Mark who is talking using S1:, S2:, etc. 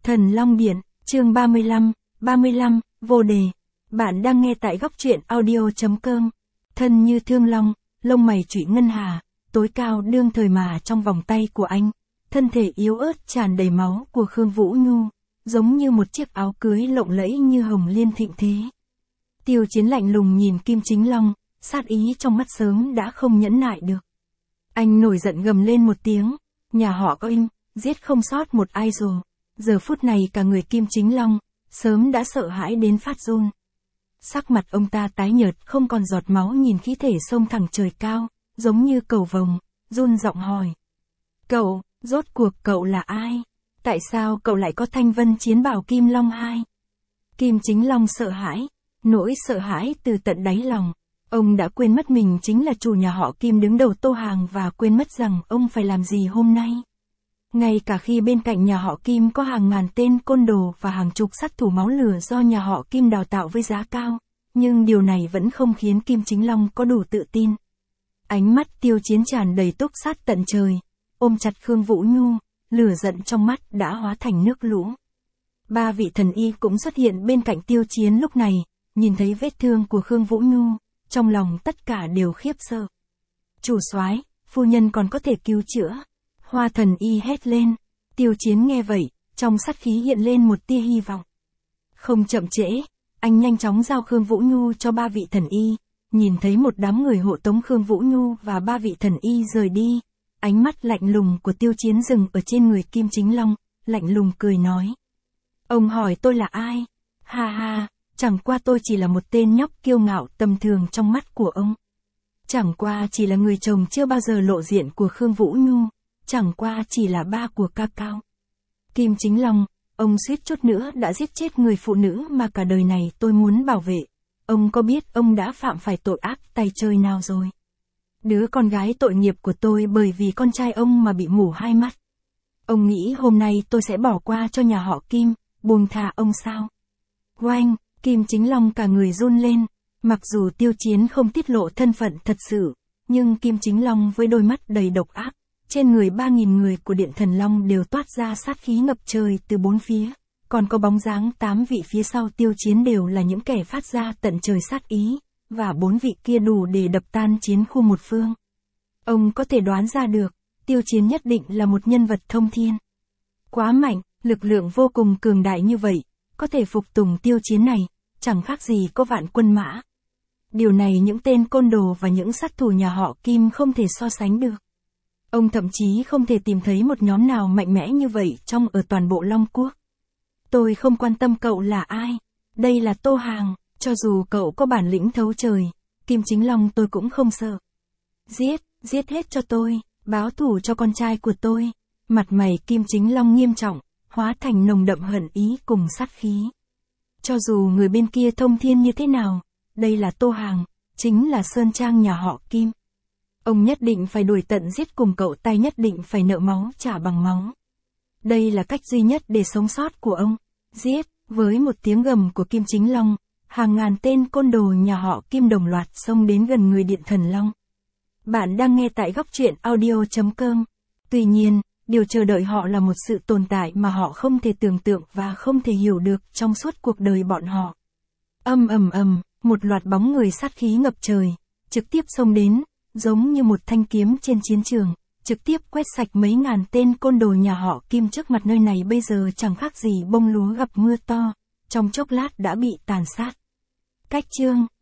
S1: Thần Long Điện, chương 35, vô đề. Bạn đang nghe tại góc truyện audio.com. Thân như thương long, lông mày trụy ngân hà, tối cao đương thời mà trong vòng tay của anh. Thân thể yếu ớt tràn đầy máu của Khương Vũ Nhu, giống như một chiếc áo cưới lộng lẫy như hồng liên thịnh thế. Tiêu Chiến lạnh lùng nhìn Kim Chính Long, sát ý trong mắt sớm đã không nhẫn nại được. Anh nổi giận gầm lên một tiếng, nhà họ có im, giết không sót một ai rồi. Giờ phút này cả người Kim Chính Long, sớm đã sợ hãi đến phát run. Sắc mặt ông ta tái nhợt không còn giọt máu nhìn khí thể xông thẳng trời cao, giống như cầu vồng, run giọng hỏi. Cậu, rốt cuộc cậu là ai? Tại sao cậu lại có thanh vân chiến bảo Kim Long 2? Kim Chính Long sợ hãi, nỗi sợ hãi từ tận đáy lòng. Ông đã quên mất mình chính là chủ nhà họ Kim đứng đầu Tô Hàng và quên mất rằng ông phải làm gì hôm nay. Ngay cả khi bên cạnh nhà họ Kim có hàng ngàn tên côn đồ và hàng chục sát thủ máu lửa do nhà họ Kim đào tạo với giá cao, nhưng điều này vẫn không khiến Kim Chính Long có đủ tự tin. Ánh mắt Tiêu Chiến tràn đầy túc sát tận trời, ôm chặt Khương Vũ Nhu, lửa giận trong mắt đã hóa thành nước lũ. Ba vị thần y cũng xuất hiện bên cạnh Tiêu Chiến lúc này, nhìn thấy vết thương của Khương Vũ Nhu, trong lòng tất cả đều khiếp sợ. Chủ soái, phu nhân còn có thể cứu chữa. Hoa thần y hét lên. Tiêu Chiến nghe vậy, trong sát khí hiện lên một tia hy vọng. Không chậm trễ, anh nhanh chóng giao Khương Vũ Nhu cho ba vị thần y. Nhìn thấy một đám người hộ tống Khương Vũ Nhu và ba vị thần y rời đi, ánh mắt lạnh lùng của Tiêu Chiến dừng ở trên người Kim Chính Long, lạnh lùng cười nói. Ông hỏi tôi là ai? Ha ha, chẳng qua tôi chỉ là một tên nhóc kiêu ngạo tầm thường trong mắt của ông. Chẳng qua chỉ là người chồng chưa bao giờ lộ diện của Khương Vũ Nhu. Chẳng qua chỉ là ba của ca cao. Kim Chính Long, ông suýt chút nữa đã giết chết người phụ nữ mà cả đời này tôi muốn bảo vệ. Ông có biết ông đã phạm phải tội ác tay chơi nào rồi? Đứa con gái tội nghiệp của tôi bởi vì con trai ông mà bị mù hai mắt. Ông nghĩ hôm nay tôi sẽ bỏ qua cho nhà họ Kim, buông tha ông sao? Oanh, Kim Chính Long cả người run lên. Mặc dù Tiêu Chiến không tiết lộ thân phận thật sự, nhưng Kim Chính Long với đôi mắt đầy độc ác, trên người 3.000 người của Điện Thần Long đều toát ra sát khí ngập trời từ bốn phía, còn có bóng dáng 8 vị phía sau Tiêu Chiến đều là những kẻ phát ra tận trời sát ý, và 4 vị kia đủ để đập tan chiến khu một phương. Ông có thể đoán ra được, Tiêu Chiến nhất định là một nhân vật thông thiên. Quá mạnh, lực lượng vô cùng cường đại như vậy, có thể phục tùng Tiêu Chiến này, chẳng khác gì có vạn quân mã. Điều này những tên côn đồ và những sát thủ nhà họ Kim không thể so sánh được. Ông thậm chí không thể tìm thấy một nhóm nào mạnh mẽ như vậy ở toàn bộ Long Quốc. Tôi không quan tâm cậu là ai. Đây là Tô Hàng, cho dù cậu có bản lĩnh thấu trời, Kim Chính Long tôi cũng không sợ. Giết hết cho tôi, báo thù cho con trai của tôi. Mặt mày Kim Chính Long nghiêm trọng, hóa thành nồng đậm hận ý cùng sát khí. Cho dù người bên kia thông thiên như thế nào, đây là Tô Hàng, chính là Sơn Trang nhà họ Kim. Ông nhất định phải đuổi tận giết cùng cậu ta, nhất định phải nợ máu trả bằng máu. Đây là cách duy nhất để sống sót của ông. Giết, với một tiếng gầm của Kim Chính Long, hàng ngàn tên côn đồ nhà họ Kim đồng loạt xông đến gần người Điện Thần Long. Bạn đang nghe tại góc truyện audio.com. Tuy nhiên, điều chờ đợi họ là một sự tồn tại mà họ không thể tưởng tượng và không thể hiểu được trong suốt cuộc đời bọn họ. Một loạt bóng người sát khí ngập trời, trực tiếp xông đến, giống như một thanh kiếm trên chiến trường, trực tiếp quét sạch mấy ngàn tên côn đồ nhà họ Kim trước mặt. Nơi này bây giờ chẳng khác gì bông lúa gặp mưa to, trong chốc lát đã bị tàn sát. Cách chương